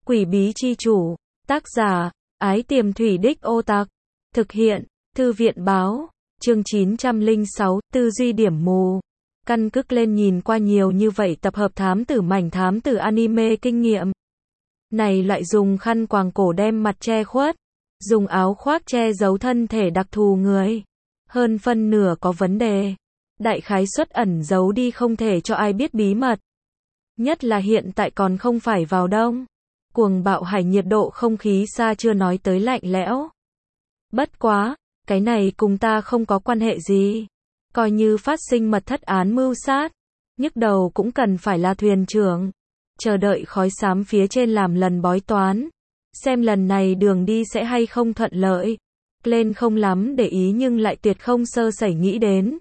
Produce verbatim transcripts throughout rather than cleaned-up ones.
Quỷ bí chi chủ, tác giả, Ái Tiềm Thủy Đích Ô Tặc, thực hiện, Thư viện báo, chương chín trăm lẻ sáu, tư duy điểm mù. Căn cứ lên nhìn qua nhiều như vậy tập hợp thám tử mảnh thám tử anime kinh nghiệm. Này lại dùng khăn quàng cổ đem mặt che khuất, dùng áo khoác che giấu thân thể đặc thù người. Hơn phân nửa có vấn đề. Đại khái suất ẩn giấu đi không thể cho ai biết bí mật. Nhất là hiện tại còn không phải vào đông. Cuồng bạo hải nhiệt độ không khí xa chưa nói tới lạnh lẽo. Bất quá, cái này cùng ta không có quan hệ gì. Coi như phát sinh mật thất án mưu sát. Nhức đầu cũng cần phải là thuyền trưởng. Chờ đợi khói xám phía trên làm lần bói toán. Xem lần này đường đi sẽ hay không thuận lợi. Lên không lắm để ý nhưng lại tuyệt không sơ sẩy nghĩ đến.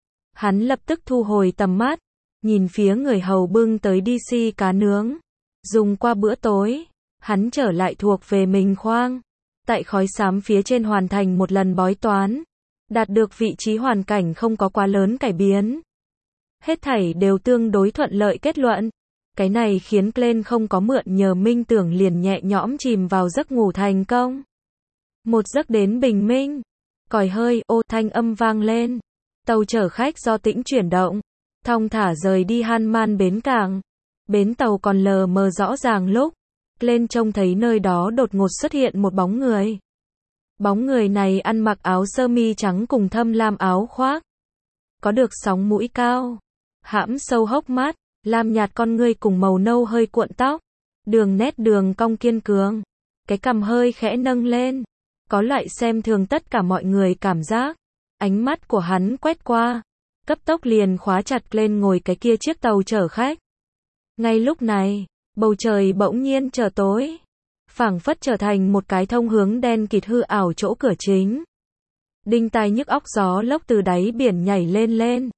Hắn lập tức thu hồi tầm mắt. Nhìn phía người hầu bưng tới đi xi cá nướng. Dùng qua bữa tối. Hắn trở lại thuộc về mình khoang. Tại khói xám phía trên hoàn thành một lần bói toán. Đạt được vị trí hoàn cảnh không có quá lớn cải biến. Hết thảy đều tương đối thuận lợi kết luận. Cái này khiến Glenn không có mượn nhờ minh tưởng liền nhẹ nhõm chìm vào giấc ngủ thành công. Một giấc đến bình minh. Còi hơi ô thanh âm vang lên. Tàu chở khách do tĩnh chuyển động. Thong thả rời đi Han Man bến cảng. Bến tàu còn lờ mờ rõ ràng lúc. Glenn trông thấy nơi đó đột ngột xuất hiện một bóng người. Bóng người này ăn mặc áo sơ mi trắng cùng thâm lam áo khoác. Có được sóng mũi cao. Hãm sâu hốc mắt. Lam nhạt con ngươi cùng màu nâu hơi cuộn tóc. Đường nét đường cong kiên cường. Cái cằm hơi khẽ nâng lên. Có loại xem thường tất cả mọi người cảm giác. Ánh mắt của hắn quét qua. Cấp tốc liền khóa chặt lên ngồi cái kia chiếc tàu chở khách. Ngay lúc này, bầu trời bỗng nhiên trở tối. Phảng phất trở thành một cái thông hướng đen kịt hư ảo chỗ cửa chính. Đinh tai nhức óc gió lốc từ đáy biển nhảy lên lên.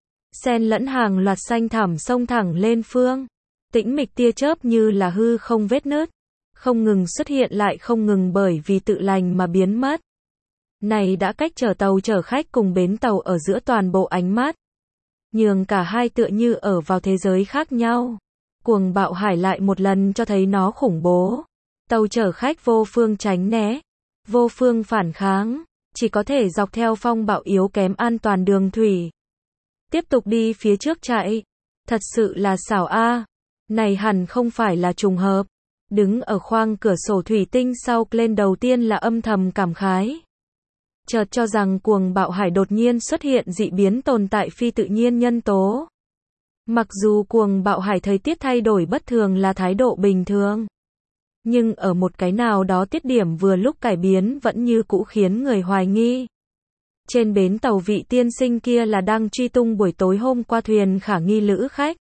Xen lẫn hàng loạt xanh thẳm sông thẳng lên phương. Tĩnh mịch tia chớp như là hư không vết nứt. Không ngừng xuất hiện lại không ngừng bởi vì tự lành mà biến mất. Này đã cách chở tàu chở khách cùng bến tàu ở giữa toàn bộ ánh mắt. Nhường cả hai tựa như ở vào thế giới khác nhau. Cuồng bạo hải lại một lần cho thấy nó khủng bố. Tàu chở khách vô phương tránh né. Vô phương phản kháng. Chỉ có thể dọc theo phong bạo yếu kém an toàn đường thủy. Tiếp tục đi phía trước chạy. Thật sự là xảo a. Này hẳn không phải là trùng hợp. Đứng ở khoang cửa sổ thủy tinh sau lên đầu tiên là âm thầm cảm khái. Chợt cho rằng cuồng bạo hải đột nhiên xuất hiện dị biến tồn tại phi tự nhiên nhân tố. Mặc dù cuồng bạo hải thời tiết thay đổi bất thường là thái độ bình thường. Nhưng ở một cái nào đó tiết điểm vừa lúc cải biến vẫn như cũ khiến người hoài nghi. Trên bến tàu vị tiên sinh kia là đang truy tung buổi tối hôm qua thuyền khả nghi lữ khách.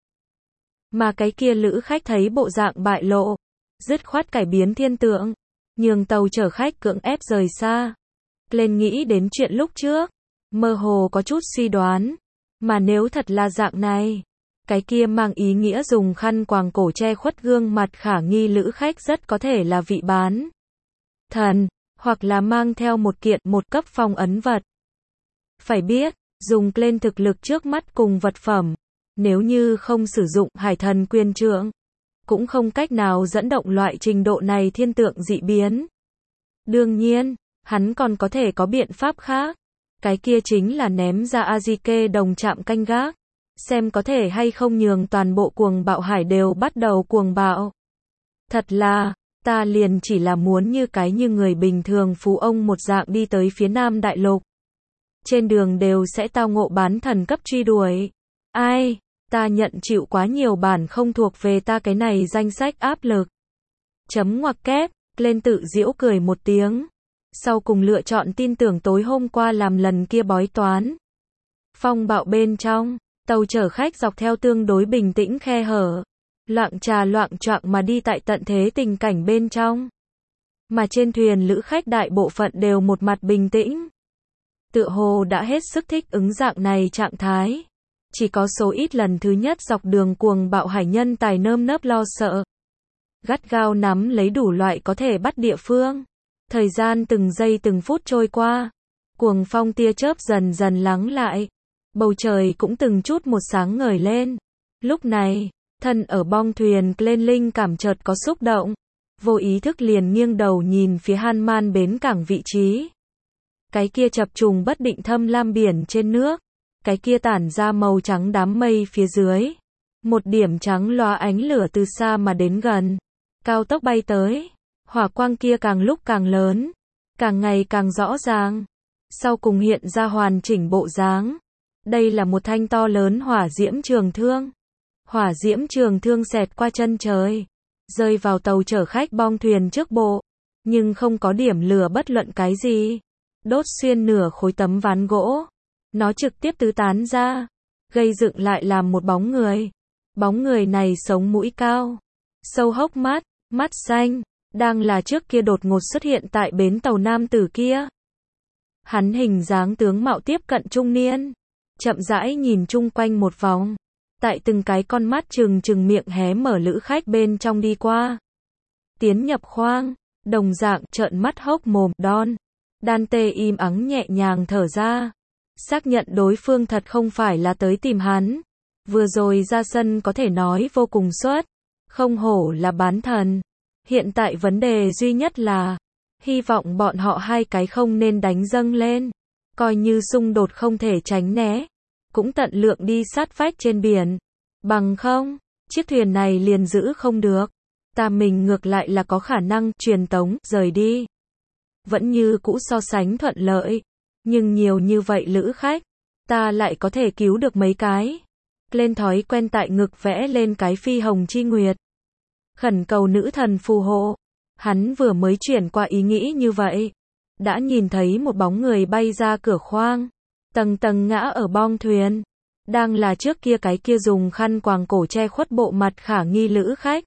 Mà cái kia lữ khách thấy bộ dạng bại lộ. Dứt khoát cải biến thiên tượng. Nhường tàu chở khách cưỡng ép rời xa. Lên nghĩ đến chuyện lúc trước. Mơ hồ có chút suy đoán. Mà nếu thật là dạng này. Cái kia mang ý nghĩa dùng khăn quàng cổ che khuất gương mặt khả nghi lữ khách rất có thể là vị bán thần. Hoặc là mang theo một kiện một cấp phong ấn vật. Phải biết, dùng lên thực lực trước mắt cùng vật phẩm. Nếu như không sử dụng hải thần quyền trượng. Cũng không cách nào dẫn động loại trình độ này thiên tượng dị biến. Đương nhiên, hắn còn có thể có biện pháp khác. Cái kia chính là ném ra Azike đồng trạm canh gác. Xem có thể hay không nhường toàn bộ cuồng bạo hải đều bắt đầu cuồng bạo. Thật là, ta liền chỉ là muốn như cái như người bình thường phú ông một dạng đi tới phía Nam Đại Lục. Trên đường đều sẽ tao ngộ bán thần cấp truy đuổi. Ai, ta nhận chịu quá nhiều bản không thuộc về ta cái này danh sách áp lực. Chấm ngoặc kép, lên tự giễu cười một tiếng. Sau cùng lựa chọn tin tưởng tối hôm qua làm lần kia bói toán. Phong bạo bên trong, tàu chở khách dọc theo tương đối bình tĩnh khe hở. Loạng trà loạng choạng mà đi tại tận thế tình cảnh bên trong. Mà trên thuyền lữ khách đại bộ phận đều một mặt bình tĩnh. Tựa hồ đã hết sức thích ứng dạng này trạng thái. Chỉ có số ít lần thứ nhất dọc đường cuồng bạo hải nhân tài nơm nớp lo sợ. Gắt gao nắm lấy đủ loại có thể bắt địa phương. Thời gian từng giây từng phút trôi qua. Cuồng phong tia chớp dần dần lắng lại. Bầu trời cũng từng chút một sáng ngời lên. Lúc này, thân ở bong thuyền lên linh cảm chợt có xúc động. vô ý thức liền nghiêng đầu nhìn phía Han Man bến cảng vị trí. Cái kia chập trùng bất định thâm lam biển trên nước, cái kia tản ra màu trắng đám mây phía dưới. Một điểm trắng lóa ánh lửa từ xa mà đến gần, cao tốc bay tới, hỏa quang kia càng lúc càng lớn, càng ngày càng rõ ràng, sau cùng hiện ra hoàn chỉnh bộ dáng. Đây là một thanh to lớn hỏa diễm trường thương. Hỏa diễm trường thương xẹt qua chân trời, rơi vào tàu chở khách bong thuyền trước bộ, nhưng không có điểm lửa bất luận cái gì, đốt xuyên nửa khối tấm ván gỗ. Nó trực tiếp tứ tán ra, gây dựng lại làm một bóng người. Bóng người này sống mũi cao, sâu hốc mắt, mắt xanh, đang là trước kia đột ngột xuất hiện tại bến tàu nam tử kia. Hắn hình dáng tướng mạo tiếp cận trung niên, chậm rãi nhìn chung quanh một vòng, tại từng cái con mắt trừng trừng miệng hé mở lữ khách bên trong đi qua. Tiến nhập khoang, đồng dạng trợn mắt hốc mồm, đon. Dante im ắng nhẹ nhàng thở ra, xác nhận đối phương thật không phải là tới tìm hắn. Vừa rồi ra sân có thể nói vô cùng xuất, không hổ là bán thần. Hiện tại vấn đề duy nhất là, hy vọng bọn họ hai cái không nên đánh dâng lên, coi như xung đột không thể tránh né, cũng tận lượng đi sát vách trên biển. Bằng không, chiếc thuyền này liền giữ không được. Ta mình ngược lại là có khả năng truyền tống, rời đi. Vẫn như cũ so sánh thuận lợi, nhưng nhiều như vậy lữ khách, ta lại có thể cứu được mấy cái. Lên thói quen tại ngực vẽ lên cái phi hồng chi nguyệt, khẩn cầu nữ thần phù hộ. Hắn vừa mới chuyển qua ý nghĩ như vậy, đã nhìn thấy một bóng người bay ra cửa khoang, tầng tầng ngã ở bong thuyền, đang là trước kia cái kia dùng khăn quàng cổ che khuất bộ mặt khả nghi lữ khách.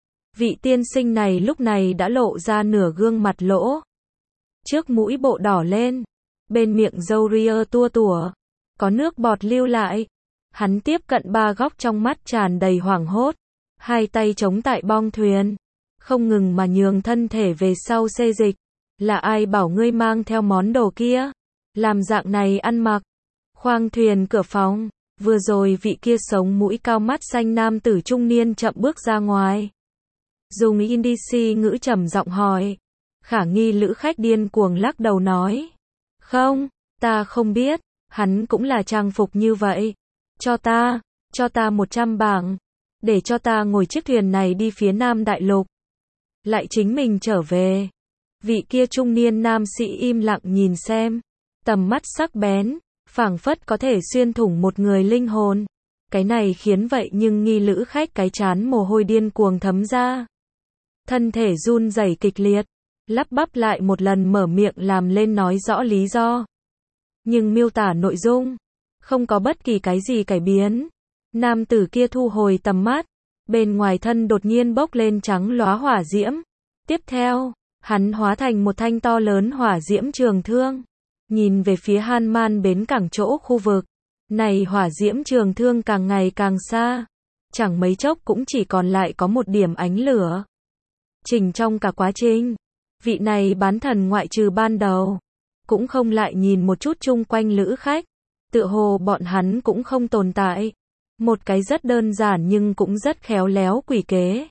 Vị tiên sinh này lúc này đã lộ ra nửa gương mặt lỗ, trước mũi bộ đỏ lên, bên miệng râu ria tua tủa, có nước bọt lưu lại. Hắn tiếp cận ba góc trong mắt tràn đầy hoảng hốt, hai tay chống tại bong thuyền, không ngừng mà nhường thân thể về sau xê dịch. Là ai bảo ngươi mang theo món đồ kia? Làm dạng này ăn mặc. Khoang thuyền cửa phòng, vừa rồi vị kia sống mũi cao mắt xanh nam tử trung niên chậm bước ra ngoài. Dùng Indici ngữ trầm giọng hỏi. Khả nghi lữ khách điên cuồng lắc đầu nói. Không, ta không biết, hắn cũng là trang phục như vậy. Cho ta, cho ta một trăm bảng, để cho ta ngồi chiếc thuyền này đi phía Nam Đại Lục. Lại chính mình trở về. Vị kia trung niên nam sĩ im lặng nhìn xem, tầm mắt sắc bén, phảng phất có thể xuyên thủng một người linh hồn. Cái này khiến vậy nhưng nghi lữ khách cái chán mồ hôi điên cuồng thấm ra. Thân thể run rẩy kịch liệt, lắp bắp lại một lần mở miệng làm lên nói rõ lý do. Nhưng miêu tả nội dung, không có bất kỳ cái gì cải biến. Nam tử kia thu hồi tầm mắt, bên ngoài thân đột nhiên bốc lên trắng lóa hỏa diễm. Tiếp theo, hắn hóa thành một thanh to lớn hỏa diễm trường thương, nhìn về phía Han Man bến cảng chỗ khu vực. Này hỏa diễm trường thương càng ngày càng xa, chẳng mấy chốc cũng chỉ còn lại có một điểm ánh lửa. Chỉnh trong cả quá trình, vị này bán thần ngoại trừ ban đầu, cũng không lại nhìn một chút chung quanh lữ khách, tựa hồ bọn hắn cũng không tồn tại. Một cái rất đơn giản nhưng cũng rất khéo léo quỷ kế,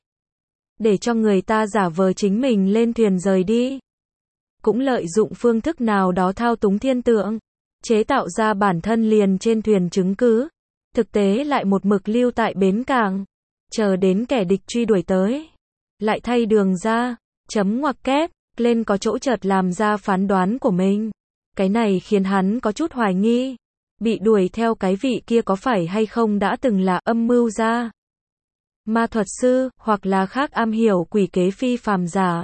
để cho người ta giả vờ chính mình lên thuyền rời đi. Cũng lợi dụng phương thức nào đó thao túng thiên tượng, chế tạo ra bản thân liền trên thuyền chứng cứ, thực tế lại một mực lưu tại bến cảng, chờ đến kẻ địch truy đuổi tới, lại thay đường ra, chấm ngoặc kép, lên có chỗ chợt làm ra phán đoán của mình. Cái này khiến hắn có chút hoài nghi, bị đuổi theo cái vị kia có phải hay không đã từng là âm mưu gia, ma thuật sư, hoặc là khác am hiểu quỷ kế phi phàm giả.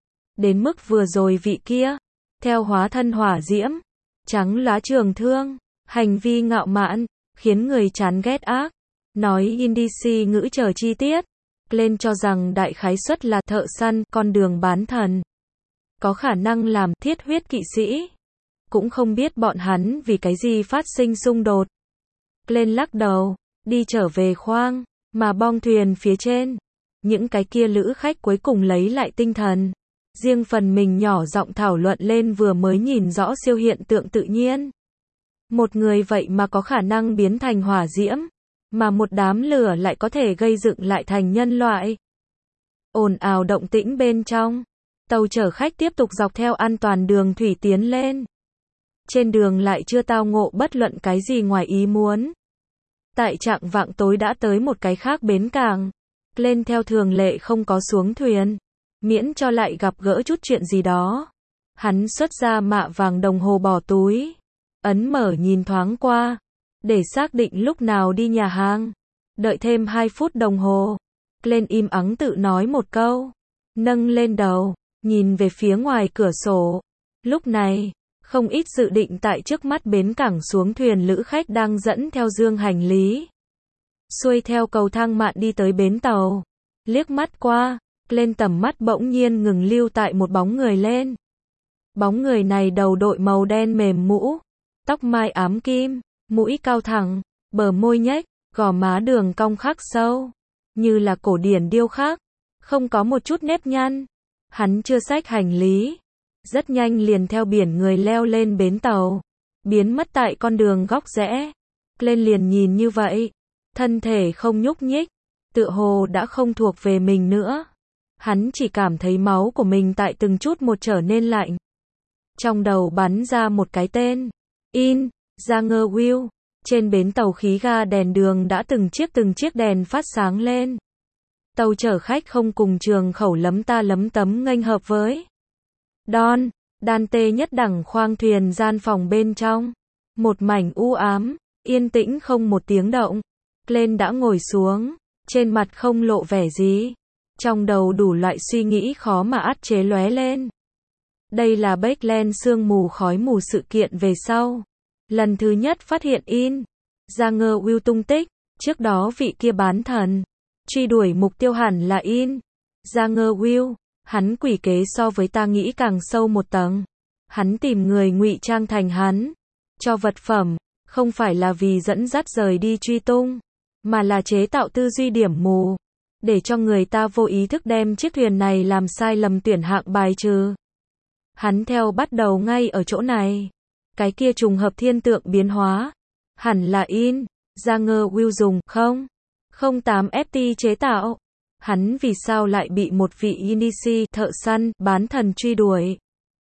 Đến mức vừa rồi vị kia, theo hóa thân hỏa diễm, trắng lá trường thương, hành vi ngạo mạn, khiến người chán ghét ác. Nói Indici ngữ chờ chi tiết, lên cho rằng đại khái suất là thợ săn, con đường bán thần. Có khả năng làm thiết huyết kỵ sĩ. Cũng không biết bọn hắn vì cái gì phát sinh xung đột. Lên lắc đầu, đi trở về khoang, mà bong thuyền phía trên. Những cái kia lữ khách cuối cùng lấy lại tinh thần. Riêng phần mình nhỏ giọng thảo luận lên vừa mới nhìn rõ siêu hiện tượng tự nhiên. Một người vậy mà có khả năng biến thành hỏa diễm, mà một đám lửa lại có thể gây dựng lại thành nhân loại. ồn ào động tĩnh bên trong. Tàu chở khách tiếp tục dọc theo an toàn đường thủy tiến lên. Trên đường lại chưa tao ngộ bất luận cái gì ngoài ý muốn. Tại trạng vạng tối đã tới một cái khác bến cảng. Lên theo thường lệ không có xuống thuyền. Miễn cho lại gặp gỡ chút chuyện gì đó. Hắn xuất ra mạ vàng đồng hồ bỏ túi. Ấn mở nhìn thoáng qua. Để xác định lúc nào đi nhà hàng. Đợi thêm hai phút đồng hồ. Lên im ắng tự nói một câu. Nâng lên đầu. Nhìn về phía ngoài cửa sổ. Lúc này, không ít dự định tại trước mắt bến cảng xuống thuyền lữ khách đang dẫn theo dương hành lý. Xuôi theo cầu thang mạn đi tới bến tàu. Liếc mắt qua, lên tầm mắt bỗng nhiên ngừng lưu tại một bóng người lên. Bóng người này đầu đội màu đen mềm mũ, tóc mai ám kim, mũi cao thẳng, bờ môi nhếch, gò má đường cong khắc sâu, như là cổ điển điêu khắc, không có một chút nếp nhăn. Hắn chưa xách hành lý, rất nhanh liền theo biển người leo lên bến tàu, biến mất tại con đường góc rẽ. Lên liền nhìn như vậy, thân thể không nhúc nhích, tựa hồ đã không thuộc về mình nữa. Hắn chỉ cảm thấy máu của mình tại từng chút một trở nên lạnh. Trong đầu bắn ra một cái tên, In, Janger Will. Trên bến tàu khí ga đèn đường đã từng chiếc từng chiếc đèn phát sáng lên. Tàu chở khách không cùng trường khẩu lấm ta lấm tấm nghênh hợp với Don, Dante nhất đẳng khoang thuyền gian phòng bên trong. Một mảnh u ám, yên tĩnh không một tiếng động. Lên đã ngồi xuống, trên mặt không lộ vẻ gì. Trong đầu đủ loại suy nghĩ khó mà át chế lóe lên. Đây là Backland sương mù khói mù sự kiện về sau. Lần thứ nhất phát hiện In, Janger Will tung tích, trước đó vị kia bán thần. Truy đuổi mục tiêu hẳn là In, Janger Will. Hắn quỷ kế so với ta nghĩ càng sâu một tầng. Hắn tìm người ngụy trang thành hắn, cho vật phẩm, không phải là vì dẫn dắt rời đi truy tung, mà là chế tạo tư duy điểm mù, để cho người ta vô ý thức đem chiếc thuyền này làm sai lầm tuyển hạng bài trừ. Hắn theo bắt đầu ngay ở chỗ này. Cái kia trùng hợp thiên tượng biến hóa, hẳn là In, Janger Will dùng không không tám F T chế tạo. Hắn vì sao lại bị một vị Inici thợ săn, bán thần truy đuổi?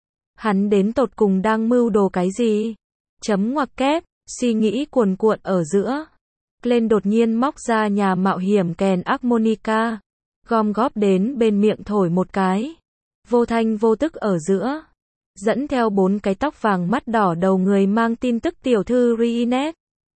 Hắn đến tột cùng đang mưu đồ cái gì? Chấm ngoặc kép, suy nghĩ cuồn cuộn ở giữa. Lên đột nhiên móc ra nhà mạo hiểm kèn harmonica, gom góp đến bên miệng thổi một cái. Vô thanh vô tức ở giữa, dẫn theo bốn cái tóc vàng mắt đỏ đầu người mang tin tức tiểu thư Reenet.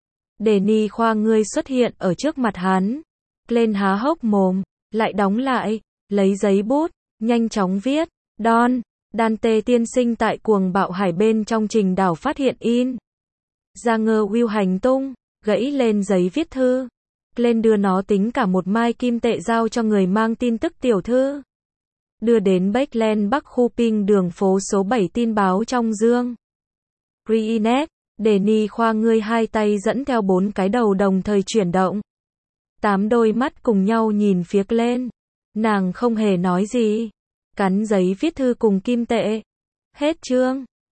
Danny khoa ngươi xuất hiện ở trước mặt hắn. Lên há hốc mồm, lại đóng lại, lấy giấy bút, nhanh chóng viết. Don, Dante tiên sinh tại cuồng bạo hải bên trong trình đảo phát hiện In, Janger Will hành tung, gãy lên giấy viết thư. Lên đưa nó tính cả một mai kim tệ giao cho người mang tin tức tiểu thư. Đưa đến Backland Bắc khu Ping đường phố số bảy tin báo trong dương. Reenet, Danny khoa ngươi hai tay dẫn theo bốn cái đầu đồng thời chuyển động. Tám đôi mắt cùng nhau nhìn phía lên. Nàng không hề nói gì. Cắn giấy viết thư cùng kim tệ. Hết chương.